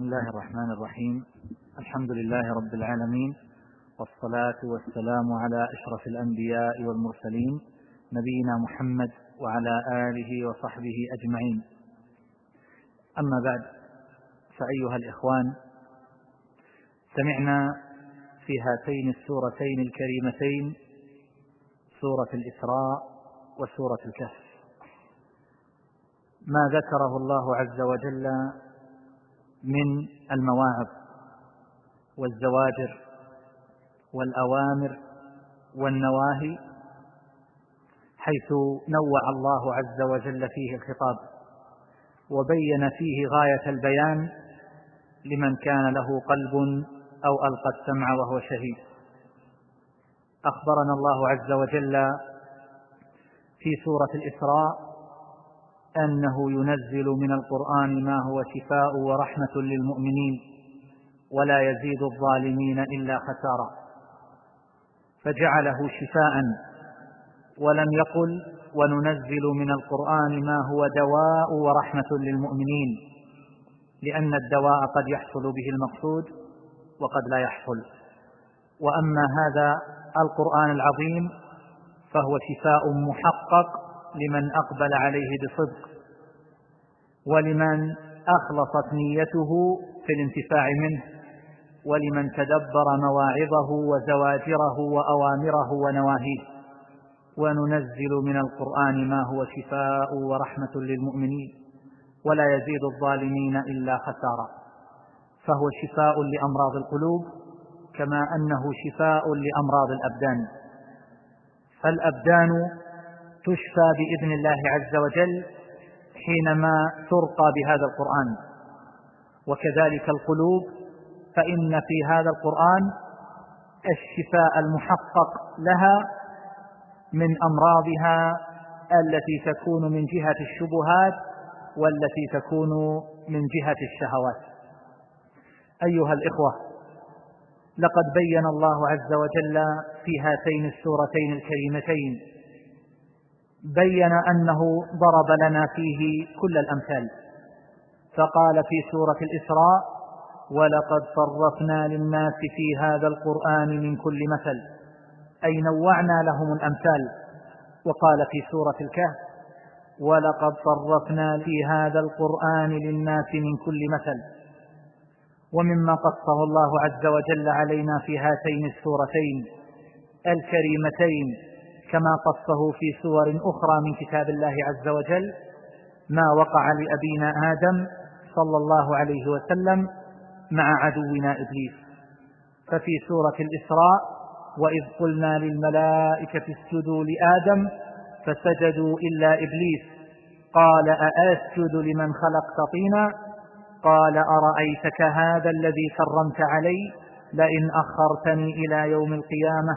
بسم الله الرحمن الرحيم. الحمد لله رب العالمين، والصلاة والسلام على أشرف الأنبياء والمرسلين نبينا محمد وعلى آله وصحبه أجمعين. أما بعد، فأيها الإخوان، سمعنا في هاتين السورتين الكريمتين، سورة الإسراء وسورة الكهف، ما ذكره الله عز وجل من المواعظ والزواجر والأوامر والنواهي، حيث نوع الله عز وجل فيه الخطاب وبين فيه غاية البيان لمن كان له قلب أو ألقى السمع وهو شهيد. أخبرنا الله عز وجل في سورة الإسراء أنه ينزل من القرآن ما هو شفاء ورحمة للمؤمنين ولا يزيد الظالمين إلا خسارا، فجعله شفاء ولم يقل وننزل من القرآن ما هو دواء ورحمة للمؤمنين، لأن الدواء قد يحصل به المقصود وقد لا يحصل. وأما هذا القرآن العظيم فهو شفاء محقق لمن أقبل عليه بصدق، ولمن أخلصت نيته في الانتفاع منه، ولمن تدبر مواعظه وزواجره وأوامره ونواهيه. وننزل من القرآن ما هو شفاء ورحمة للمؤمنين ولا يزيد الظالمين إلا خسارا، فهو شفاء لأمراض القلوب كما أنه شفاء لأمراض الأبدان. فالأبدان تشفى بإذن الله عز وجل حينما ترقى بهذا القرآن، وكذلك القلوب، فإن في هذا القرآن الشفاء المحقق لها من أمراضها التي تكون من جهة الشبهات والتي تكون من جهة الشهوات. أيها الإخوة، لقد بين الله عز وجل في هاتين السورتين الكريمتين، بين أنه ضرب لنا فيه كل الأمثال، فقال في سورة الإسراء: ولقد صرفنا للناس في هذا القرآن من كل مثل، أي نوعنا لهم الأمثال. وقال في سورة الكهف: ولقد صرفنا في هذا القرآن للناس من كل مثل. ومما قصه الله عز وجل علينا في هاتين السورتين الكريمتين كما قصه في سور أخرى من كتاب الله عز وجل ما وقع لأبينا آدم صلى الله عليه وسلم مع عدونا إبليس. ففي سورة الإسراء: وإذ قلنا للملائكة اسجدوا لآدم فسجدوا إلا إبليس قال أأسجد لمن خلقت طينا قال أرأيتك هذا الذي كرمت علي لئن أخرتني إلى يوم القيامة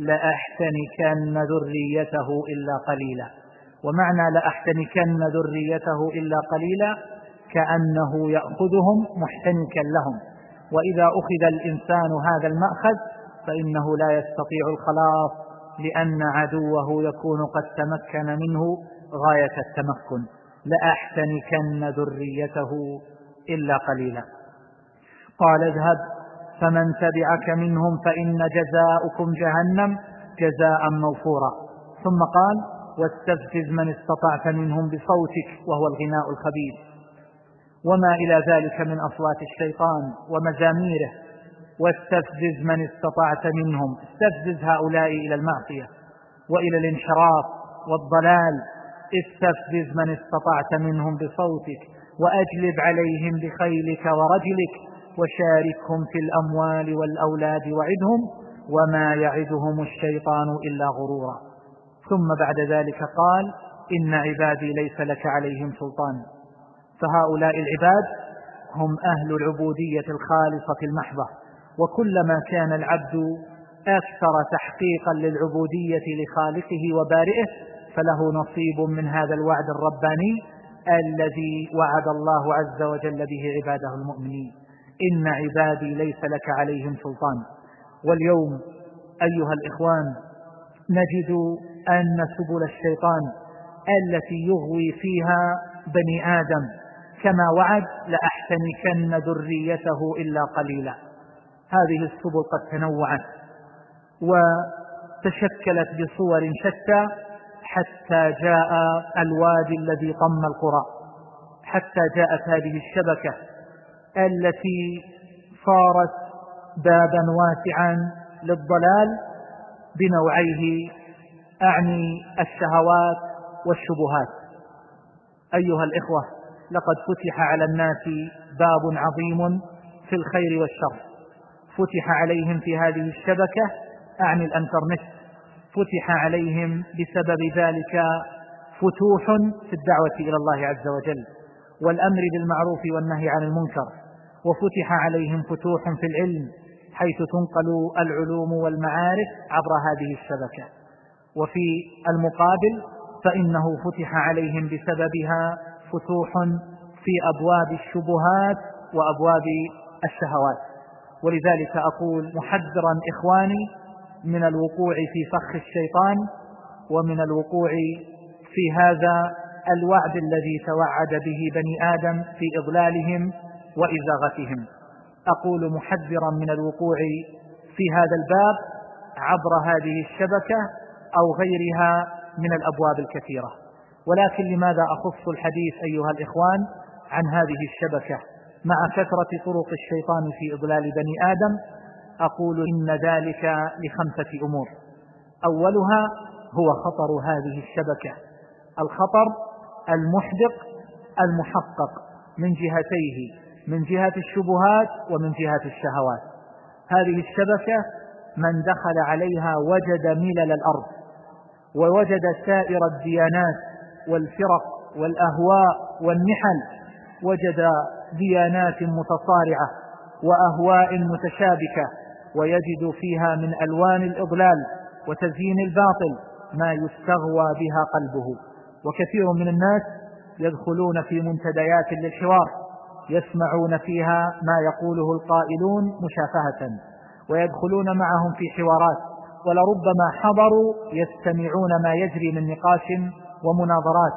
لأحتنكن ذريته إلا قليلا. ومعنى لأحتنكن ذريته إلا قليلا كأنه يأخذهم محتنكا لهم، وإذا أخذ الإنسان هذا المأخذ فإنه لا يستطيع الخلاص، لأن عدوه يكون قد تمكن منه غاية التمكن. لأحتنكن ذريته إلا قليلا. قال: اذهب فمن تبعك منهم فإن جزاؤكم جهنم جزاء موفورا. ثم قال: واستفزز من استطعت منهم بصوتك، وهو الغناء الخبيث، وما إلى ذلك من أصوات الشيطان ومزاميره. واستفزز من استطعت منهم، استفزز هؤلاء إلى المعصية وإلى الانحراف والضلال. استفزز من استطعت منهم بصوتك، وأجلب عليهم بخيلك ورجلك، وشاركهم في الأموال والأولاد وعدهم، وما يعدهم الشيطان إلا غرورا. ثم بعد ذلك قال: إن عبادي ليس لك عليهم سلطان. فهؤلاء العباد هم أهل العبودية الخالصة المحضة، وكلما كان العبد أكثر تحقيقا للعبودية لخالقه وبارئه فله نصيب من هذا الوعد الرباني الذي وعد الله عز وجل به عباده المؤمنين: إن عبادي ليس لك عليهم سلطان. واليوم أيها الإخوان نجد أن سبل الشيطان التي يغوي فيها بني آدم كما وعد لأحتنكن ذريته إلا قليلا. هذه السبل قد تنوعت وتشكلت بصور شتى حتى جاء الوادي الذي طم القرى، حتى جاءت هذه الشبكة التي صارت بابا واسعا للضلال بنوعيه، أعني الشهوات والشبهات. أيها الإخوة، لقد فتح على الناس باب عظيم في الخير والشر، فتح عليهم في هذه الشبكة، أعني الإنترنت، فتح عليهم بسبب ذلك فتوح في الدعوة إلى الله عز وجل والأمر بالمعروف والنهي عن المنكر، وفتح عليهم فتوح في العلم حيث تنقل العلوم والمعارف عبر هذه الشبكة. وفي المقابل فإنه فتح عليهم بسببها فتوح في أبواب الشبهات وأبواب الشهوات. ولذلك أقول محذرا إخواني من الوقوع في فخ الشيطان ومن الوقوع في هذا الوعد الذي توعد به بني آدم في إضلالهم وإزاغتهم. أقول محذرا من الوقوع في هذا الباب عبر هذه الشبكة أو غيرها من الأبواب الكثيرة. ولكن لماذا أخص الحديث أيها الإخوان عن هذه الشبكة مع كثرة طرق الشيطان في إضلال بني آدم؟ أقول إن ذلك لخمسة أمور. أولها هو خطر هذه الشبكة، الخطر المحدق المحقق من جهتيه، من جهة الشبهات ومن جهة الشهوات. هذه الشبكة من دخل عليها وجد ملل الأرض، ووجد سائر الديانات والفرق والأهواء والنحل، وجد ديانات متصارعة وأهواء متشابكة، ويجد فيها من ألوان الإضلال وتزيين الباطل ما يستغوى بها قلبه. وكثير من الناس يدخلون في منتديات للحوار يسمعون فيها ما يقوله القائلون مشافهة، ويدخلون معهم في حوارات، ولربما حضروا يستمعون ما يجري من نقاش ومناظرات،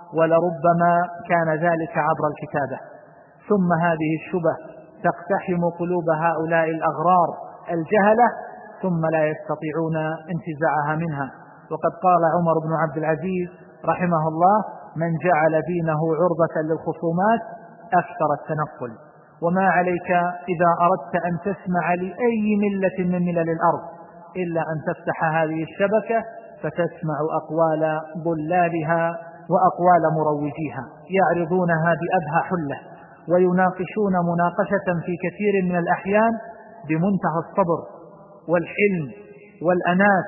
ولربما كان ذلك عبر الكتابة. ثم هذه الشبه تقتحم قلوب هؤلاء الأغرار الجهلة ثم لا يستطيعون انتزاعها منها. وقد قال عمر بن عبد العزيز رحمه الله: من جعل دينه عرضة للخصومات أكثر التنقل. وما عليك إذا أردت أن تسمع لأي ملة من ملل الأرض إلا أن تفتح هذه الشبكة فتسمع أقوال ضلالها وأقوال مروجيها، يعرضونها بأبهى حلة ويناقشون مناقشة في كثير من الأحيان بمنتهى الصبر والحلم والأنات،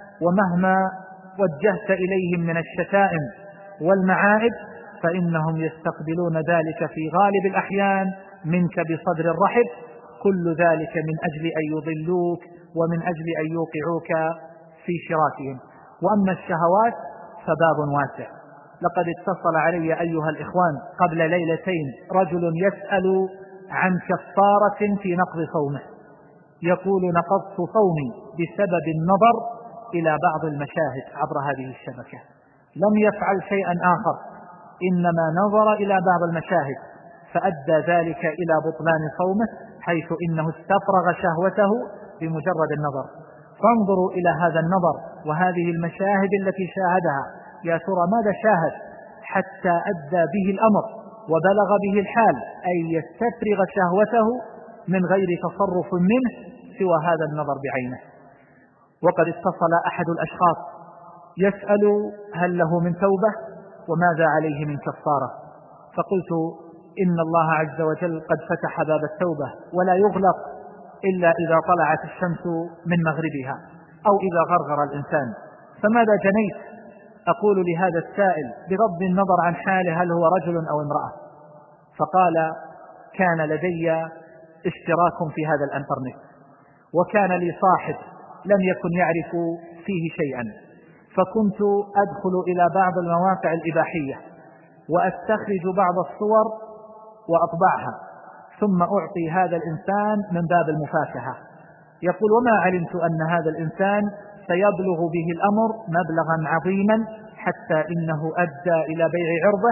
ومهما وجهت إليهم من الشتائم والمعائب فإنهم يستقبلون ذلك في غالب الأحيان منك بصدر الرحب، كل ذلك من أجل أن يضلوك ومن أجل أن يوقعوك في شراكهم. وأما الشهوات فباب واسع. لقد اتصل علي أيها الإخوان قبل ليلتين رجل يسأل عن كفارة في نقض صومه، يقول: نقضت صومي بسبب النظر إلى بعض المشاهد عبر هذه الشبكة. لم يفعل شيئا آخر، إنما نظر إلى بعض المشاهد فأدى ذلك إلى بطلان صومه، حيث إنه استفرغ شهوته بمجرد النظر. فانظروا إلى هذا النظر وهذه المشاهد التي شاهدها، يا ترى ماذا شاهد حتى أدى به الأمر وبلغ به الحال أن يستفرغ شهوته من غير تصرف منه سوى هذا النظر بعينه. وقد اتصل أحد الأشخاص يسأل هل له من توبة وماذا عليه من كفارة، فقلت: إن الله عز وجل قد فتح باب التوبة ولا يغلق إلا إذا طلعت الشمس من مغربها أو إذا غرغر الإنسان، فماذا جنيت؟ أقول لهذا السائل بغض النظر عن حاله هل هو رجل أو امرأة، فقال: كان لدي اشتراك في هذا الانترنت، وكان لي صاحب لم يكن يعرف فيه شيئا، فكنت أدخل إلى بعض المواقع الإباحية وأستخرج بعض الصور وأطبعها ثم أعطي هذا الإنسان من باب المفاكهة. يقول: وما علمت أن هذا الإنسان سيبلغ به الأمر مبلغا عظيما حتى إنه أدى إلى بيع عرضه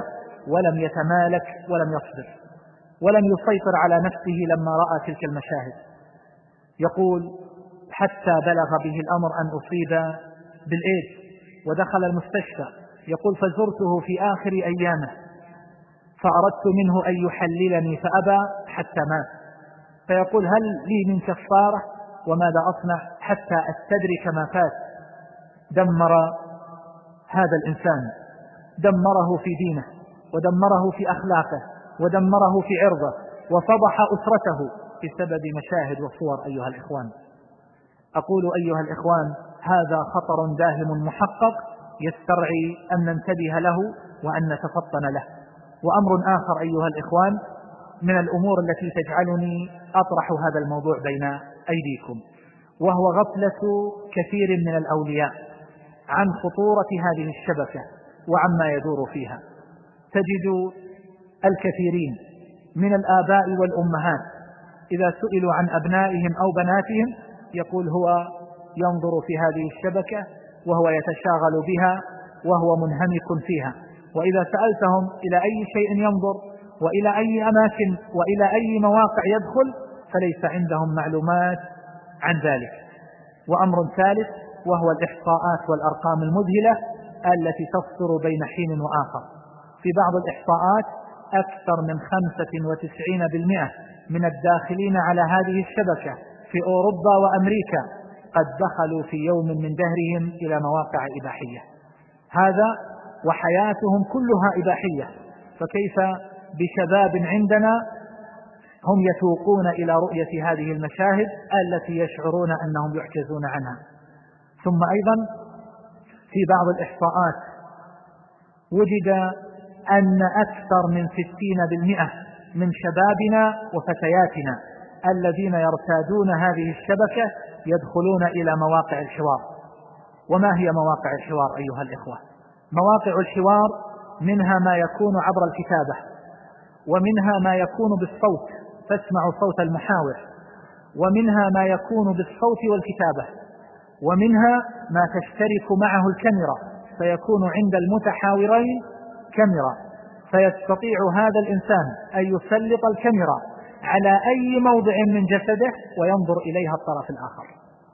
ولم يتمالك ولم يصبر ولم يسيطر على نفسه لما رأى تلك المشاهد. يقول: حتى بلغ به الأمر أن أصيب بالإيدز ودخل المستشفى. يقول: فزرته في آخر أيامه فأردت منه أن يحللني فأبى حتى مات. فيقول: هل لي من كفارة وماذا أصنع حتى أستدرك ما فات؟ دمر هذا الإنسان، دمره في دينه ودمره في أخلاقه ودمره في عرضه وفضح أسرته بسبب مشاهد وصور. أيها الإخوان، أقول أيها الإخوان: هذا خطر داهم محقق يسترعي أن ننتبه له وأن نتفطن له. وأمر آخر أيها الإخوان من الأمور التي تجعلني أطرح هذا الموضوع بين أيديكم، وهو غفلة كثير من الأولياء عن خطورة هذه الشبكة وعما يدور فيها. تجد الكثيرين من الآباء والأمهات إذا سئلوا عن أبنائهم أو بناتهم يقول: هو ينظر في هذه الشبكة وهو يتشاغل بها وهو منهمك فيها. وإذا سألتهم إلى أي شيء ينظر وإلى أي أماكن وإلى أي مواقع يدخل فليس عندهم معلومات عن ذلك. وأمر ثالث وهو الإحصاءات والأرقام المذهلة التي تصدر بين حين وآخر. في بعض الإحصاءات أكثر من 95% من الداخلين على هذه الشبكة في أوروبا وأمريكا قد دخلوا في يوم من دهرهم إلى مواقع إباحية، هذا وحياتهم كلها إباحية. فكيف بشباب عندنا هم يتوقون إلى رؤية هذه المشاهد التي يشعرون أنهم يعجزون عنها؟ ثم أيضا في بعض الإحصاءات وجد أن أكثر من 60% من شبابنا وفتياتنا الذين يرتادون هذه الشبكة يدخلون إلى مواقع الحوار. وما هي مواقع الحوار أيها الإخوة؟ مواقع الحوار منها ما يكون عبر الكتابة، ومنها ما يكون بالصوت تسمع صوت المحاور، ومنها ما يكون بالصوت والكتابة، ومنها ما تشترك معه الكاميرا فيكون عند المتحاورين كاميرا، فيستطيع هذا الإنسان أن يسلط الكاميرا على أي موضع من جسده وينظر إليها الطرف الآخر،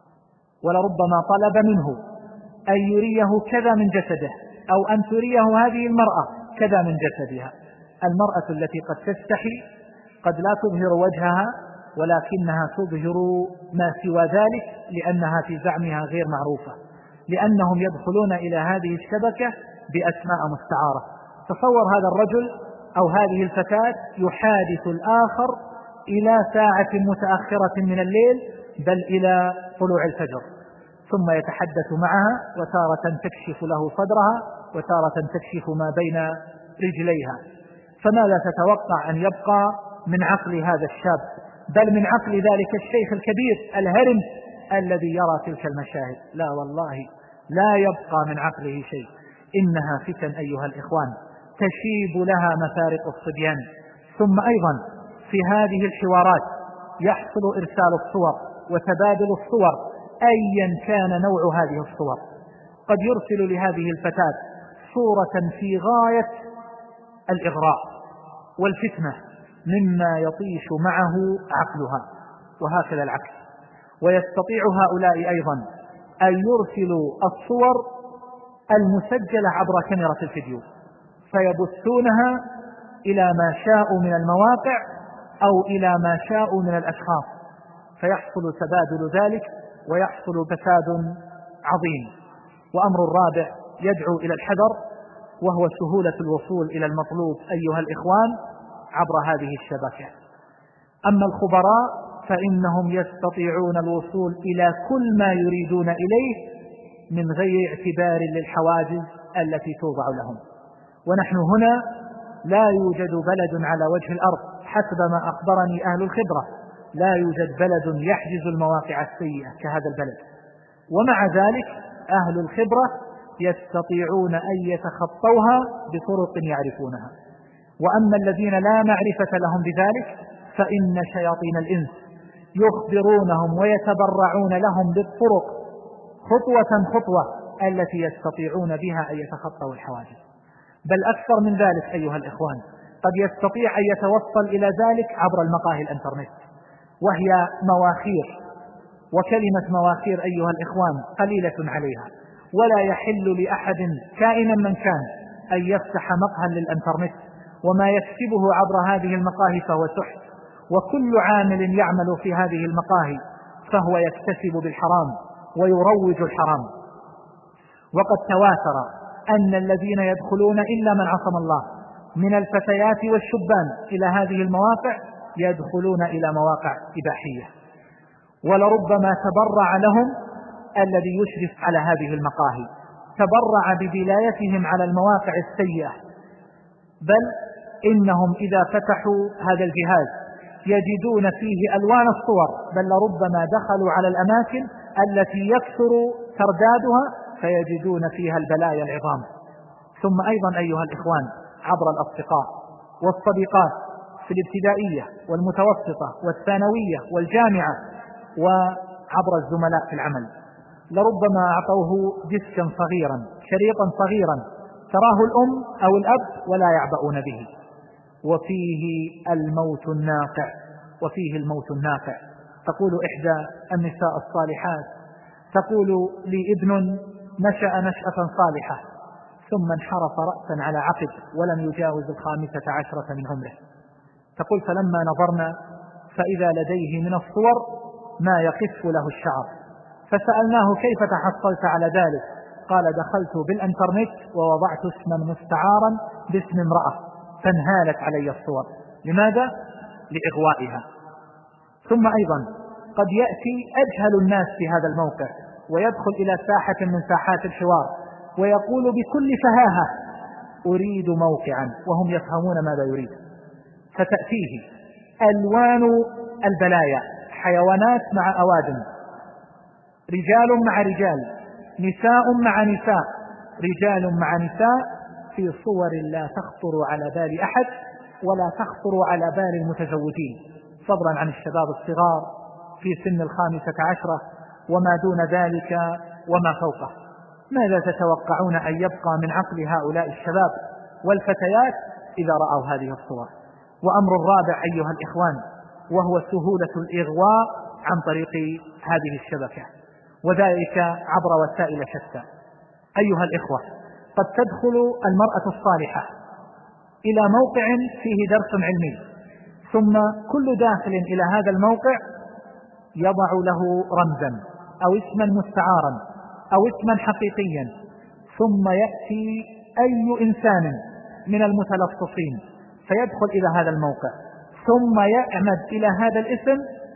ولربما طلب منه أن يريه كذا من جسده أو أن تريه هذه المرأة كذا من جسدها. المرأة التي قد تستحي قد لا تظهر وجهها ولكنها تظهر ما سوى ذلك لأنها في زعمها غير معروفة، لأنهم يدخلون إلى هذه الشبكة بأسماء مستعارة. تصور هذا الرجل أو هذه الفتاة يحادث الآخر إلى ساعة متأخرة من الليل بل إلى طلوع الفجر، ثم يتحدث معها وتارة تكشف له صدرها وتارة تكشف ما بين رجليها. فماذا تتوقع أن يبقى من عقل هذا الشاب بل من عقل ذلك الشيخ الكبير الهرم الذي يرى تلك المشاهد؟ لا والله لا يبقى من عقله شيء. إنها فتن أيها الإخوان تشيب لها مفارق الصبيان. ثم أيضا في هذه الحوارات يحصل إرسال الصور وتبادل الصور أيا كان نوع هذه الصور. قد يرسل لهذه الفتاة صورة في غاية الإغراء والفتنة مما يطيش معه عقلها، وهكذا العكس. ويستطيع هؤلاء أيضا أن يرسلوا الصور المسجلة عبر كاميرا الفيديو فيبثونها إلى ما شاءوا من المواقع أو إلى ما شاءوا من الأشخاص، فيحصل تبادل ذلك ويحصل فساد عظيم. وأمر الرابع يدعو إلى الحذر وهو سهولة الوصول إلى المطلوب أيها الإخوان عبر هذه الشبكة. أما الخبراء فإنهم يستطيعون الوصول إلى كل ما يريدون إليه من غير اعتبار للحواجز التي توضع لهم. ونحن هنا لا يوجد بلد على وجه الأرض حسب ما أخبرني أهل الخبرة، لا يوجد بلد يحجز المواقع السيئة كهذا البلد، ومع ذلك أهل الخبرة يستطيعون أن يتخطوها بطرق يعرفونها. وأما الذين لا معرفة لهم بذلك فإن شياطين الإنس يخبرونهم ويتبرعون لهم بالطرق خطوة خطوة التي يستطيعون بها أن يتخطوا الحواجز. بل أكثر من ذلك أيها الإخوان، قد يستطيع أن يتوصل إلى ذلك عبر المقاهي الإنترنت، وهي مواخير، وكلمة مواخير أيها الإخوان قليلة عليها، ولا يحل لأحد كائنا من كان أن يفتح مقهى للإنترنت، وما يكسبه عبر هذه المقاهي فهو سحت، وكل عامل يعمل في هذه المقاهي فهو يكتسب بالحرام ويروج الحرام. وقد تواتر أن الذين يدخلون إلا من عصم الله من الفتيات والشبان إلى هذه المواقع يدخلون إلى مواقع إباحية، ولربما تبرع لهم الذي يشرف على هذه المقاهي، تبرع بدلايتهم على المواقع السيئة، بل إنهم إذا فتحوا هذا الجهاز يجدون فيه ألوان الصور، بل لربما دخلوا على الأماكن التي يكثر تردادها فيجدون فيها البلايا العظام. ثم أيضا أيها الإخوان عبر الأصدقاء والصديقات في الابتدائية والمتوسطة والثانوية والجامعة، وعبر الزملاء في العمل، لربما أعطوه ديسكا صغيرا، شريطا صغيرا تراه الأم أو الأب ولا يعبؤون به، وفيه الموت الناقع، وفيه الموت الناقع. تقول إحدى النساء الصالحات، تقول لي ابن نشأ نشأة صالحة ثم انحرف رأسا على عقب ولم يجاوز 15 من عمره. تقول فلما نظرنا فإذا لديه من الصور ما يقف له الشعر، فسألناه كيف تحصلت على ذلك؟ قال دخلت بالإنترنت ووضعت اسما مستعارا باسم امرأة فانهالت علي الصور. لماذا؟ لإغوائها. ثم أيضا قد يأتي أجهل الناس في هذا الموقع ويدخل إلى ساحة من ساحات الحوار ويقول بكل فهاهة أريد موقعا، وهم يفهمون ماذا يريد، فتأتيه ألوان البلايا، حيوانات مع أوادم، رجال مع رجال، نساء مع نساء، رجال مع نساء، في صور لا تخطر على بال أحد ولا تخطر على بال المتزوجين، فضلا عن الشباب الصغار في سن 15 وما دون ذلك وما فوقه. ماذا تتوقعون أن يبقى من عقل هؤلاء الشباب والفتيات إذا رأوا هذه الصور؟ وأمر الرابع أيها الإخوان وهو سهولة الإغواء عن طريق هذه الشبكة، وذلك عبر وسائل شتى. أيها الإخوة، قد تدخل المرأة الصالحة إلى موقع فيه درس علمي، ثم كل داخل إلى هذا الموقع يضع له رمزا أو اسما مستعارا أو اسما حقيقيا، ثم يأتي أي إنسان من المتلصصين فيدخل إلى هذا الموقع ثم يعمد إلى هذا الاسم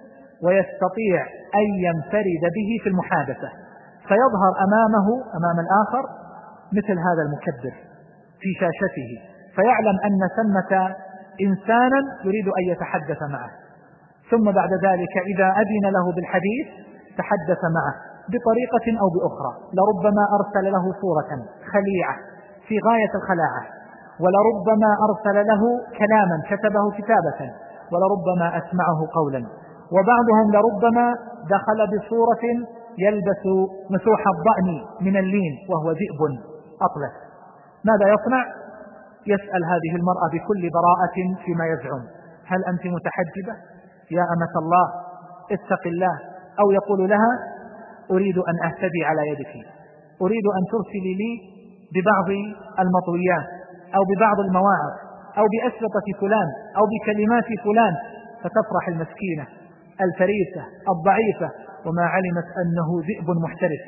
ويستطيع أن ينفرد به في المحادثة، فيظهر أمام الآخر مثل هذا المكبر في شاشته، فيعلم أن ثمة إنسانا يريد أن يتحدث معه، ثم بعد ذلك إذا أذن له بالحديث تحدث معه بطريقة أو بأخرى، لربما أرسل له صورة خليعة في غاية الخلاعة، ولربما أرسل له كلاما كتبه كتابة، ولربما أسمعه قولا، وبعضهم لربما دخل بصورة يلبس مسوح الضأن من اللين وهو ذئب أطلس. ماذا يصنع؟ يسأل هذه المرأة بكل براءة فيما يزعم: هل أنت متحجبة يا أمة الله؟ اتق الله. أو يقول لها: أريد أن أهتدي على يدك، أريد أن ترسلي لي ببعض المطويات أو ببعض المواعظ أو بأسلطة فلان أو بكلمات فلان، فتفرح المسكينة الفريسة الضعيفة وما علمت أنه ذئب محترف،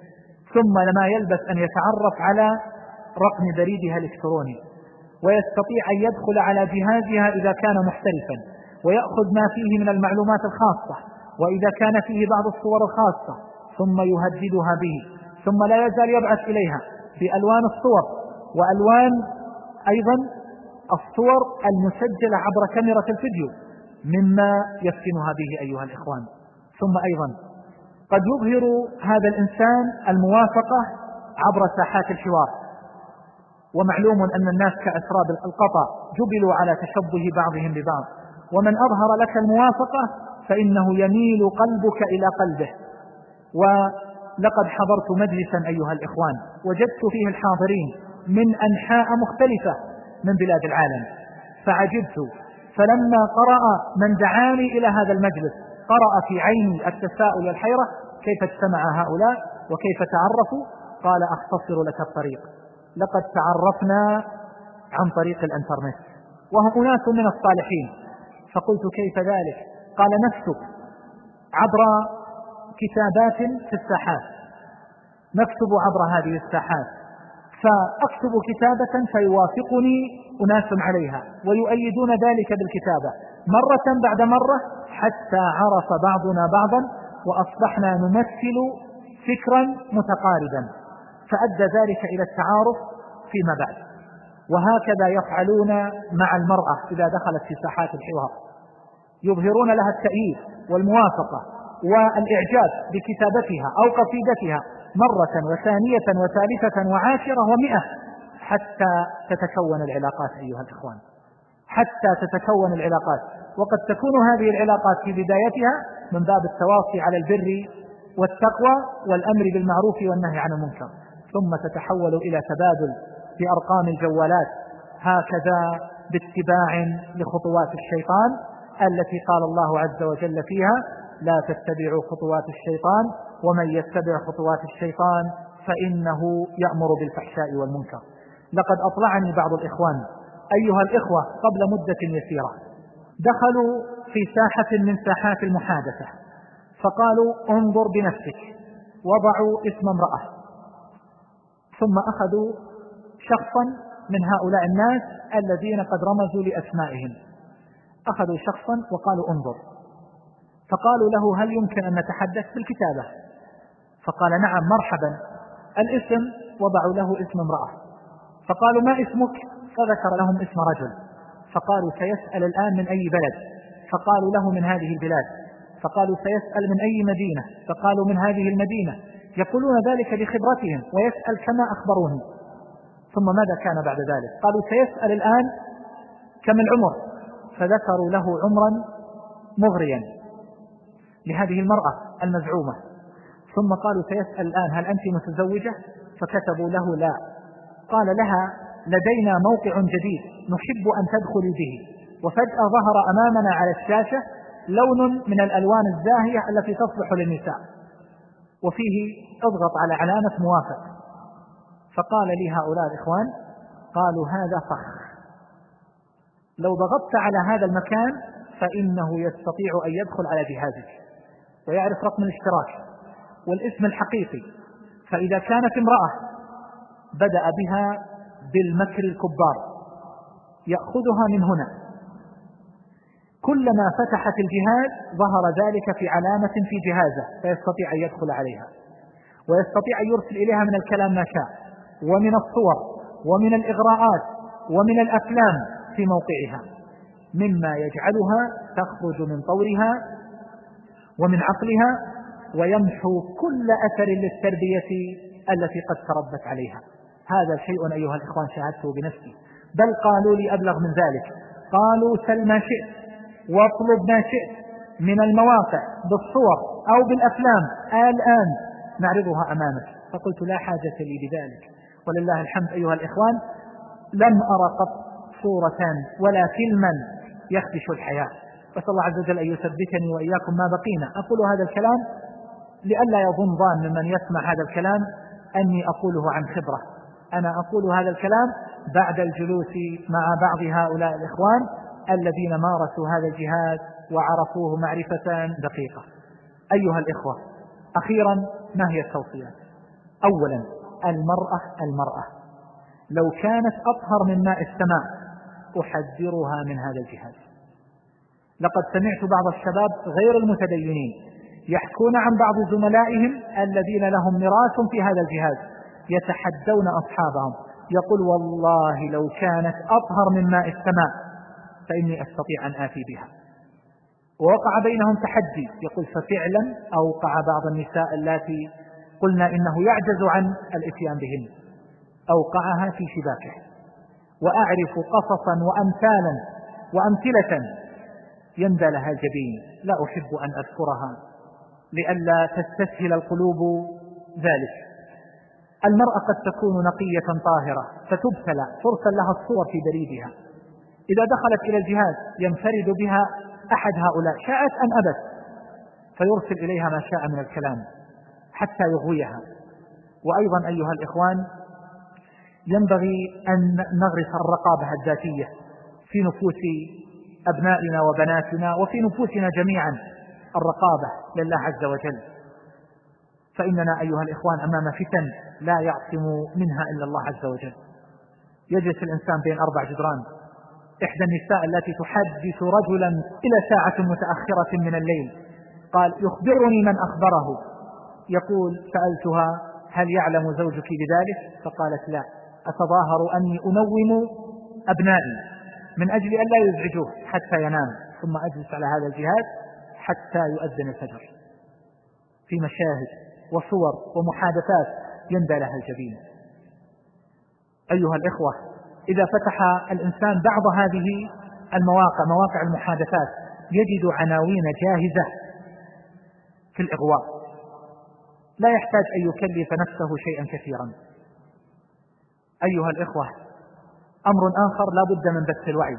ثم لما يلبس أن يتعرف على رقم بريدها الإلكتروني، ويستطيع أن يدخل على جهازها إذا كان محترفا ويأخذ ما فيه من المعلومات الخاصة، وإذا كان فيه بعض الصور الخاصة ثم يهددها به، ثم لا يزال يبعث إليها بألوان الصور وألوان أيضا الصور المسجلة عبر كاميرا الفيديو مما يفتنها به أيها الإخوان. ثم أيضا قد يظهر هذا الإنسان الموافقة عبر ساحات الحوار، ومعلوم أن الناس كأسراب القطع جبلوا على تشبه بعضهم ببعض، ومن أظهر لك الموافقة فإنه يميل قلبك إلى قلبه. ولقد حضرت مجلسا أيها الإخوان وجدت فيه الحاضرين من أنحاء مختلفة من بلاد العالم، فعجبت. فلما قرأ من دعاني إلى هذا المجلس قرأ في عيني التساؤل والحيرة كيف اجتمع هؤلاء وكيف تعرفوا. قال: أختصر لك الطريق، لقد تعرفنا عن طريق الانترنت، وهم أناس من الصالحين. فقلت: كيف ذلك؟ قال: نكتب عبر كتابات في الساحات، نكتب عبر هذه الساحات، فأكتب كتابة فيوافقني أناس عليها ويؤيدون ذلك بالكتابة مرة بعد مرة، حتى عرف بعضنا بعضا وأصبحنا نمثل فكرا متقاربا، فأدى ذلك إلى التعارف فيما بعد. وهكذا يفعلون مع المرأة إذا دخلت في ساحات الحوار، يظهرون لها التأييد والموافقة والإعجاب بكتابتها أو قصيدتها مرة وثانية وثالثة وعاشرة و100 حتى تتكون العلاقات أيها الإخوان، حتى تتكون العلاقات. وقد تكون هذه العلاقات في بدايتها من باب التواصي على البر والتقوى والأمر بالمعروف والنهي عن المنكر، ثم تتحول إلى تبادل بأرقام الجوالات، هكذا باتباع لخطوات الشيطان التي قال الله عز وجل فيها: لا تتبعوا خطوات الشيطان ومن يتبع خطوات الشيطان فإنه يأمر بالفحشاء والمنكر. لقد أطلعني بعض الإخوان أيها الإخوة قبل مدة يسيرة، دخلوا في ساحة من ساحات المحادثة فقالوا: انظر بنفسك، وضعوا اسم امرأة، ثم أخذوا شخصا من هؤلاء الناس الذين قد رمزوا لأسمائهم، أخذوا شخصا وقالوا: انظر. فقالوا له: هل يمكن أن نتحدث بالكتابة؟ فقال: نعم مرحبا. الاسم وضعوا له اسم امرأة، فقالوا: ما اسمك؟ فذكر لهم اسم رجل، فقالوا: سيسأل الآن من أي بلد؟ فقالوا له: من هذه البلاد. فقالوا: سيسأل من أي مدينة؟ فقالوا: من هذه المدينة. يقولون ذلك بخبرتهم ويسأل كما أخبروني. ثم ماذا كان بعد ذلك؟ قالوا: سيسأل الآن كم العمر؟ فذكروا له عمرا مغريا لهذه المرأة المزعومة. ثم قالوا: سيسأل الآن هل أنت متزوجة؟ فكتبوا له: لا. قال لها: لدينا موقع جديد نحب أن تدخلي به. وفجأة ظهر أمامنا على الشاشة لون من الألوان الزاهية التي تصلح للنساء، وفيه اضغط على علامة موافق. فقال لي هؤلاء الإخوان، قالوا: هذا فخ، لو ضغطت على هذا المكان فإنه يستطيع أن يدخل على جهازك ويعرف رقم الاشتراك والاسم الحقيقي. فإذا كانت امرأة بدأ بها بالمكر الكبار، يأخذها من هنا، كلما فتحت الجهاز ظهر ذلك في علامة في جهازه فيستطيع أن يدخل عليها، ويستطيع أن يرسل إليها من الكلام ما شاء، ومن الصور ومن الإغراءات ومن الأفلام في موقعها، مما يجعلها تخرج من طورها ومن عقلها ويمحو كل أثر للتربية التي قد تربت عليها. هذا شيء أيها الإخوان شاهدته بنفسي، بل قالوا لي أبلغ من ذلك، قالوا: سل ما شئت واطلب ما شئت من المواقع بالصور أو بالأفلام الآن نعرضها أمامك. فقلت: لا حاجة لي بذلك، ولله الحمد أيها الإخوان لم أرى قط صورة ولا فيلما يخدش الحياة. وأسأل الله عز وجل أن يثبتني وإياكم ما بقينا. أقول هذا الكلام لئلا يظن ظان ممن يسمع هذا الكلام أني أقوله عن خبرة، أنا أقول هذا الكلام بعد الجلوس مع بعض هؤلاء الإخوان الذين مارسوا هذا الجهاد وعرفوه معرفة دقيقة. أيها الإخوة، أخيرا ما هي التوصيات؟ أولا، المرأة لو كانت أطهر من ماء السماء أحذرها من هذا الجهاد. لقد سمعت بعض الشباب غير المتدينين يحكون عن بعض زملائهم الذين لهم ميراث في هذا الجهاد، يتحدون أصحابهم، يقول: والله لو كانت أطهر من ماء السماء فإني أستطيع أن آتي بها. ووقع بينهم تحدي، يقول: ففعلا أوقع بعض النساء التي قلنا إنه يعجز عن الإتيان بهن، أوقعها في شباكه. وأعرف قصصا وأمثالا وأمثلة يندى لها الجبين، لا أحب أن أذكرها لئلا تستسهل القلوب ذلك. المرأة قد تكون نقية طاهرة فتبتلى، ترسل لها الصور في بريدها، إذا دخلت إلى الجهاز ينفرد بها أحد هؤلاء شاءت أم أبت، فيرسل إليها ما شاء من الكلام حتى يغويها. وأيضا أيها الإخوان ينبغي أن نغرس الرقابة الذاتية في نفوس أبنائنا وبناتنا وفي نفوسنا جميعا، الرقابة لله عز وجل، فإننا أيها الإخوان أمام فتن لا يعصم منها إلا الله عز وجل. يجلس الإنسان بين 4 جدران، إحدى النساء التي تحدث رجلا إلى ساعة متأخرة من الليل قال: يخبرني من أخبره. يقول: سألتها: هل يعلم زوجك بذلك؟ فقالت: لا، أتظاهر أني أنوم أبنائي من أجل أن لا يزعجوه حتى ينام، ثم أجلس على هذا الجهاز حتى يؤذن الفجر، في مشاهد وصور ومحادثات يندى لها الجبين. أيها الإخوة، إذا فتح الإنسان بعض هذه المواقع، مواقع المحادثات، يجد عناوين جاهزة في الإغواء، لا يحتاج أن يكلف نفسه شيئا كثيرا. أيها الإخوة، أمر آخر لا بد من بث الوعي.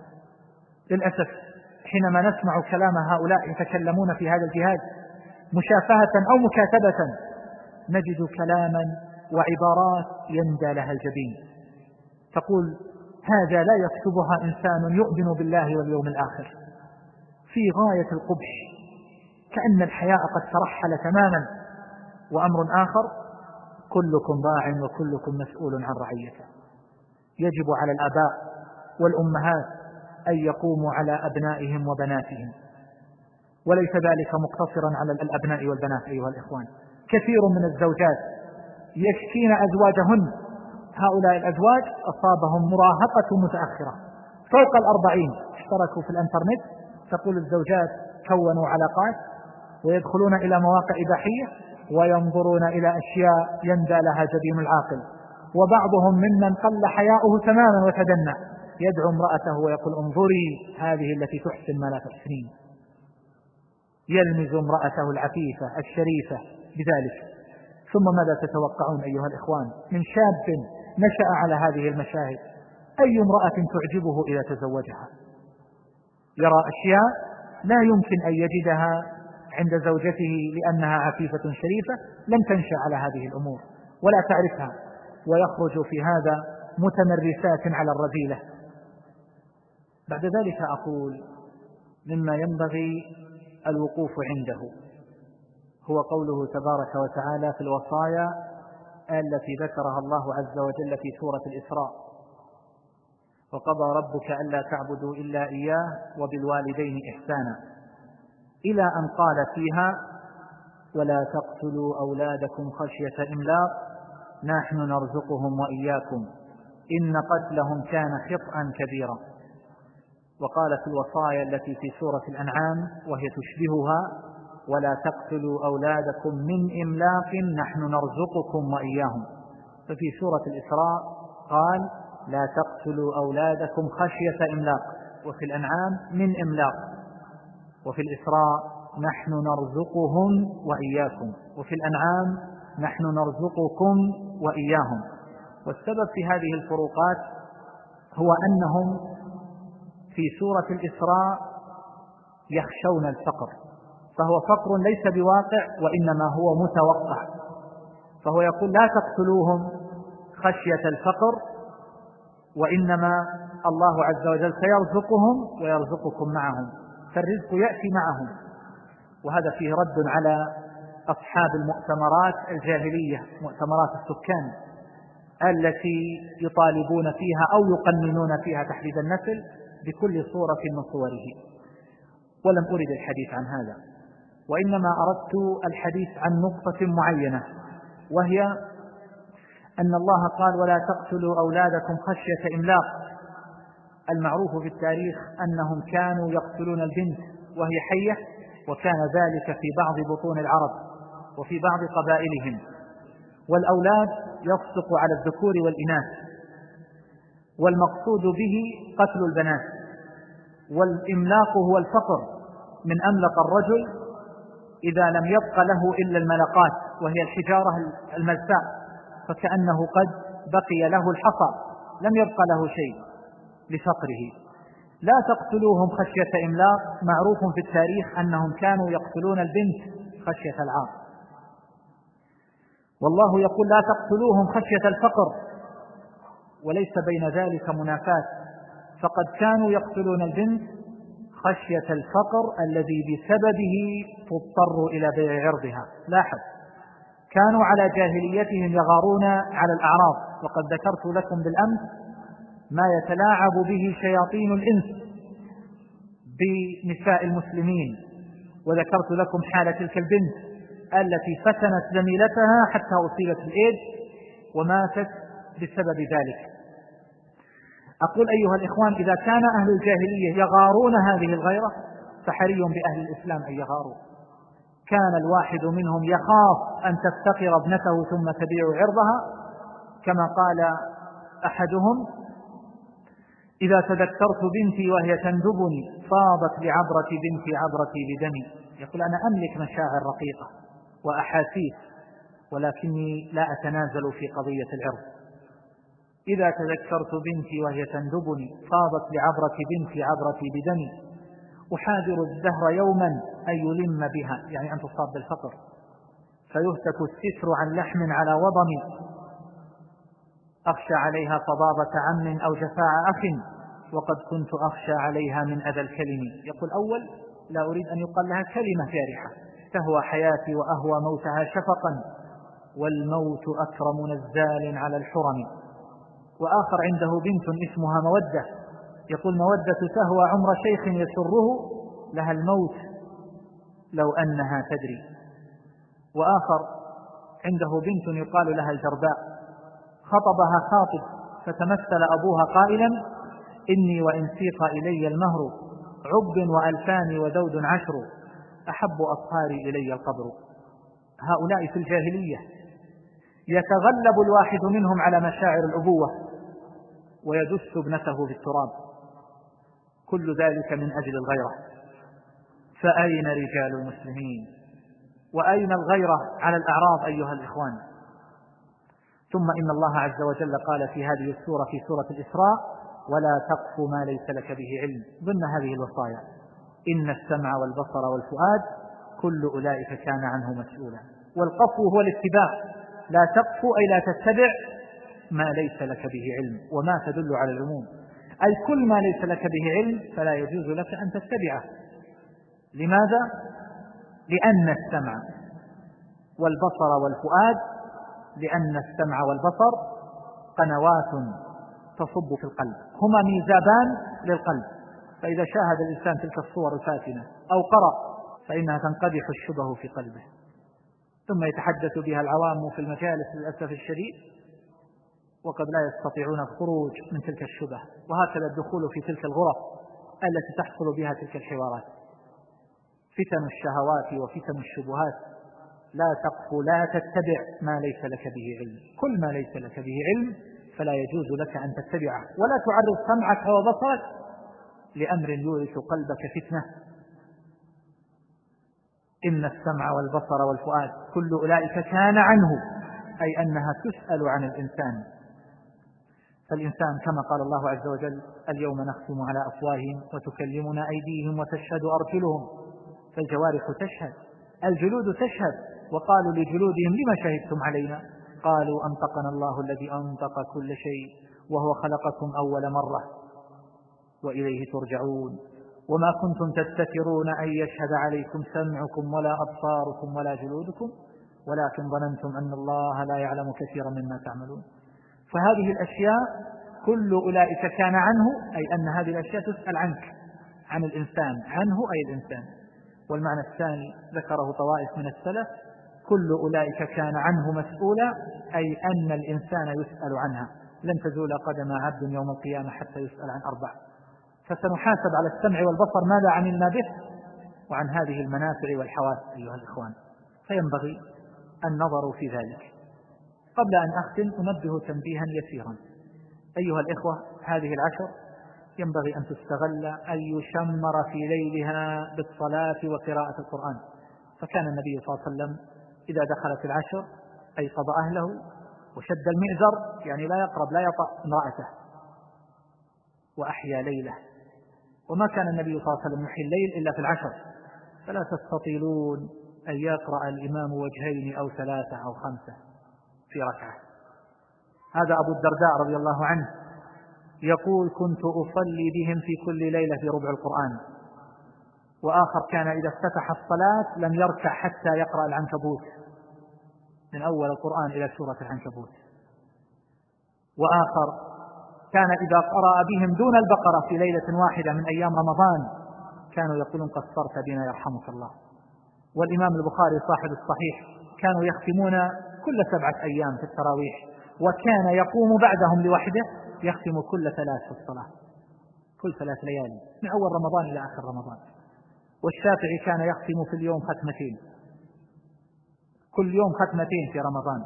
للأسف حينما نسمع كلام هؤلاء يتكلمون في هذا الجهاز مشافهة أو مكاتبة، نجد كلاما وعبارات يندى لها الجبين، تقول: هذا لا يكتبها إنسان يؤمن بالله واليوم الآخر، في غاية القبح، كأن الحياء قد ترحل تماما. وأمر آخر: كلكم راع وكلكم مسؤول عن رعيته. يجب على الآباء والأمهات أن يقوموا على أبنائهم وبناتهم، وليس ذلك مقتصرا على الأبناء والبنات. أيها الإخوان، كثير من الزوجات يشكين أزواجهن، هؤلاء الأزواج أصابهم مراهقة متأخرة فوق 40، اشتركوا في الانترنت، تقول الزوجات كونوا علاقات ويدخلون إلى مواقع إباحية وينظرون إلى أشياء يندى لها جبين العاقل. وبعضهم ممن قل حياؤه تماما وتدنى يدعو امرأته ويقول: انظري هذه التي تحسن ما لا تحسنين، يلمز امرأته العفيفة الشريفة بذلك. ثم ماذا تتوقعون أيها الإخوان من شاب نشأ على هذه المشاهد؟ أي امرأة تعجبه إذا تزوجها؟ يرى أشياء لا يمكن أن يجدها عند زوجته لأنها عفيفة شريفة لم تنشأ على هذه الأمور ولا تعرفها، ويخرج في هذا متمرسات على الرذيلة. بعد ذلك أقول: مما ينبغي الوقوف عنده هو قوله تبارك وتعالى في الوصايا التي ذكرها الله عز وجل في سورة الإسراء: وقضى ربك ألا تعبدوا إلا إياه وبالوالدين إحسانا، إلى أن قال فيها: ولا تقتلوا أولادكم خشية إملاق نحن نرزقهم وإياكم إن قتلهم كان خطأ كبيرا. وقال في الوصايا التي في سورة الأنعام وهي تشبهها: ولا تقتلوا أولادكم من إملاق نحن نرزقكم وإياهم. ففي سورة الإسراء قال: لا تقتلوا أولادكم خشية إملاق، وفي الأنعام من إملاق، وفي الإسراء نحن نرزقهم وإياكم، وفي الأنعام نحن نرزقكم وإياهم. والسبب في هذه الفروقات هو أنهم في سورة الإسراء يخشون الفقر، فهو فقر ليس بواقع وإنما هو متوقع، فهو يقول: لا تقتلوهم خشية الفقر، وإنما الله عز وجل سيرزقهم ويرزقكم معهم، فالرزق يأتي معهم. وهذا فيه رد على أصحاب المؤتمرات الجاهلية، مؤتمرات السكان التي يطالبون فيها أو يقننون فيها تحديد النسل بكل صورة من صوره. ولم أرد الحديث عن هذا، وإنما أردت الحديث عن نقطة معينة، وهي أن الله قال: ولا تقتلوا أولادكم خشية إملاق. المعروف في التاريخ أنهم كانوا يقتلون البنت وهي حية، وكان ذلك في بعض بطون العرب وفي بعض قبائلهم، والأولاد يصدق على الذكور والإناث، والمقصود به قتل البنات. والإملاق هو الفقر، من أملق الرجل إذا لم يبق له إلا الملقات وهي الحجارة الملساء، فكأنه قد بقي له الحصى، لم يبق له شيء لفقره. لا تقتلوهم خشية إملاق، معروف في التاريخ أنهم كانوا يقتلون البنت خشية العار، والله يقول لا تقتلوهم خشية الفقر، وليس بين ذلك منافاة، فقد كانوا يقتلون البنت خشية الفقر الذي بسببه تضطر إلى بيع عرضها. لاحظ، كانوا على جاهليتهم يغارون على الأعراض، وقد ذكرت لكم بالأمس ما يتلاعب به شياطين الإنس بنساء المسلمين، وذكرت لكم حال تلك البنت التي فتنت زميلتها حتى أصيبت بالإيدز وماتت بسبب ذلك. أقول أيها الإخوان، إذا كان أهل الجاهلية يغارون هذه الغيرة فحري بأهل الإسلام أن يغاروا. كان الواحد منهم يخاف أن تفتقر ابنته ثم تبيع عرضها، كما قال أحدهم: إذا تذكرت بنتي وهي تندبني فاضت لعبرة بنتي عبرتي بدمي. يقول: أنا أملك مشاعر رقيقة وأحاسيس، ولكني لا أتنازل في قضية العرض. إذا تذكرت بنتي وهي تندبني فاضت لعبرة بنتي عبرتي بدمي، أحاذر الدهر يوما أن يلم بها، يعني أن تصاب بالفقر، فيهتك الستر عن لحم على وضم، أخشى عليها صبابة عم أو جفاع أخ، وقد كنت أخشى عليها من أذى الكلم. يقول: أول، لا أريد أن يقال لها كلمة جارحة، تهوى حياتي وأهوى موتها شفقا، والموت أكرم نزال على الحرم. وآخر عنده بنت اسمها مودة، يقول: مودة تهوى عمر شيخ يسره، لها الموت لو أنها تدري. وآخر عنده بنت يقال لها الجرباء، خطبها خاطب فتمثل أبوها قائلا: إني وإن سيق إلي المهر عب وألفان وذود عشر، أحب أصهاري إلي القبر. هؤلاء في الجاهلية يتغلب الواحد منهم على مشاعر الأبوة ويدس ابنته في التراب، كل ذلك من أجل الغيرة. فأين رجال المسلمين؟ وأين الغيرة على الأعراض أيها الإخوان؟ ثم إن الله عز وجل قال في هذه السورة، في سورة الإسراء: ولا تقف ما ليس لك به علم، ضمن هذه الوصايا: إن السمع والبصر والفؤاد كل أولئك كان عنه مسؤولا. والقفو هو الاتباع، لا تقف أي لا تتبع ما ليس لك به علم، وما تدل على العموم، أي كل ما ليس لك به علم فلا يجوز لك أن تتبعه. لماذا؟ لأن السمع والبصر والفؤاد، لأن السمع والبصر قنوات تصب في القلب، هما ميزابان للقلب، فإذا شاهد الإنسان تلك الصور الفاتنة أو قرأ فإنها تنقدح الشبه في قلبه، ثم يتحدث بها العوام في المجالس للأسف الشديد، وقد لا يستطيعون الخروج من تلك الشبه، وهكذا الدخول في تلك الغرف التي تحصل بها تلك الحوارات. فتن الشهوات وفتن الشبهات. لا تقف، لا تتبع ما ليس لك به علم، كل ما ليس لك به علم فلا يجوز لك أن تتبعه، ولا تعرض سمعك وبصرك لأمر يورث قلبك فتنة. إن السمع والبصر والفؤاد كل أولئك كان عنه، أي أنها تسأل عن الإنسان. فالإنسان كما قال الله عز وجل: اليوم نختم على أفواههم وتكلمنا أيديهم وتشهد أرجلهم. فالجوارح تشهد، الجلود تشهد. وقالوا لجلودهم: لما شهدتم علينا؟ قالوا: أنطقنا الله الذي أنطق كل شيء وهو خلقكم أول مرة وإليه ترجعون. وما كنتم تستترون أن يشهد عليكم سمعكم ولا أبصاركم ولا جلودكم ولكن ظننتم أن الله لا يعلم كثيرا مما تعملون. فهذه الأشياء كل أولئك كان عنه، أي أن هذه الأشياء تسأل عنك، عن الإنسان، عنه أي الإنسان. والمعنى الثاني ذكره طوائف من السلف: كل أولئك كان عنه مسؤولا، أي أن الإنسان يسأل عنها. لن تزول قدم عبد يوم القيامة حتى يسأل عن 4. فسنحاسب على السمع والبصر ماذا عملنا به، وعن هذه المنافع والحواس أيها الإخوان. فينبغي النظر في ذلك. قبل أن أختم أنبه تنبيها يسيرا أيها الإخوة: هذه العشر ينبغي أن تستغل، أن يشمر في ليلها بالصلاة وقراءة القرآن. فكان النبي صلى الله عليه وسلم إذا دخلت العشر أيقظ أهله وشد المئزر يعني لا يقرب لا يطأ امرأته، وأحيا ليله. وما كان النبي صلى الله عليه وسلم يحيي الليل إلا في العشر، فلا تستطيلون أن يقرأ الإمام وجهين أو ثلاثة أو خمسة في ركعة. هذا أبو الدرداء رضي الله عنه يقول: كنت أصلي بهم في كل ليلة في ربع القرآن. وآخر كان إذا افتتح الصلاة لم يركع حتى يقرأ العنكبوت من أول القرآن إلى سورة العنكبوت. وآخر كان إذا قرأ بهم دون البقرة في ليلة واحدة من أيام رمضان كانوا يقولون: قصرت بنا يرحمك الله. والإمام البخاري صاحب الصحيح كانوا يختمون كل 7 أيام في التراويح، وكان يقوم بعدهم لوحده يختم كل 3 في الصلاة، كل 3 ليالي من أول رمضان إلى آخر رمضان. والشافعي كان يختم في اليوم ختمتين، كل يوم ختمتين في رمضان.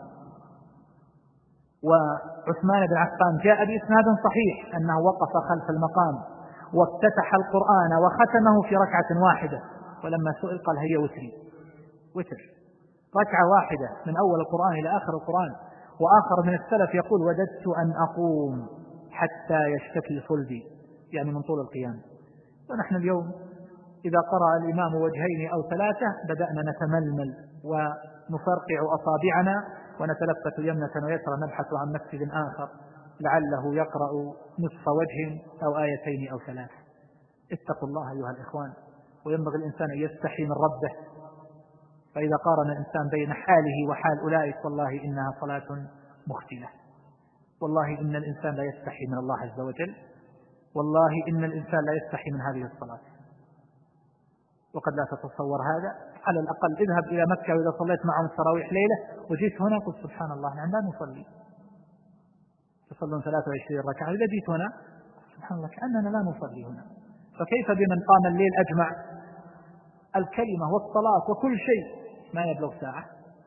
وعثمان بن عفان جاء بإسناد صحيح أنه وقف خلف المقام وافتتح القرآن وختمه في ركعة واحدة، ولما سئل قال: هي وتر ركعة واحدة من أول القرآن إلى آخر القرآن. وآخر من السلف يقول: وددت أن أقوم حتى يشتكي صلبي، يعني من طول القيام. ونحن اليوم إذا قرأ الإمام وجهين أو 3 بدأنا نتململ ونفرقع أصابعنا ونتلفت يمنة ويسرى نبحث عن مسجد آخر لعله يقرأ نصف وجه أو آيتين أو 3. اتقوا الله أيها الإخوان، وينبغي الإنسان أن يستحي من ربه. فإذا قارن الإنسان بين حاله وحال أولئك والله إنها صلاة مختلة. والله إن الإنسان لا يستحي من الله عز وجل، والله إن الإنسان لا يستحي من هذه الصلاة. وقد لا تتصور هذا. على الأقل اذهب إلى مكة وإذا صليت معهم التراويح ليلة وجيت هنا قلت: سبحان الله، نحن لا نصلي، يصلون 23 ركعة. إذا جيت هنا سبحان الله كأننا لا نصلي هنا. فكيف بمن قام الليل أجمع؟ الكلمة والصلاة وكل شيء ما يبلغ ساعة.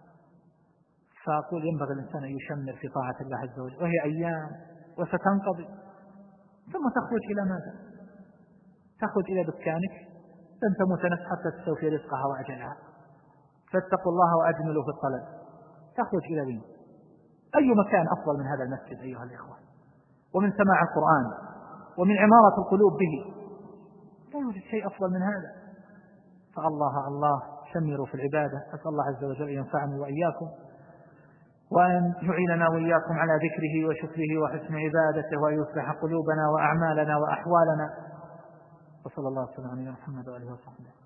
فأقول ينبغي الإنسان أن يشمر في طاعة الله عز وجل، وهي أيام وستنقضي. ثم تخرج إلى ماذا؟ تخرج إلى دكانك، لن تموت نفس حتى تستوفي رزقها وأجلها. فاتقوا الله وأجملوا في الطلب. تخرج إلى وين؟ أي مكان أفضل من هذا المسجد أيها الإخوة؟ ومن سماع القرآن ومن عمارة القلوب به لا يوجد شيء أفضل من هذا. فالله شمروا في العبادة. أسأل الله عز وجل أن ينفعني وإياكم، وأن يعيننا وإياكم على ذكره وشكره وحسن عبادته، وأن يصلح قلوبنا وأعمالنا وأحوالنا. وصلى الله وسلم على محمد وآله وصحبه.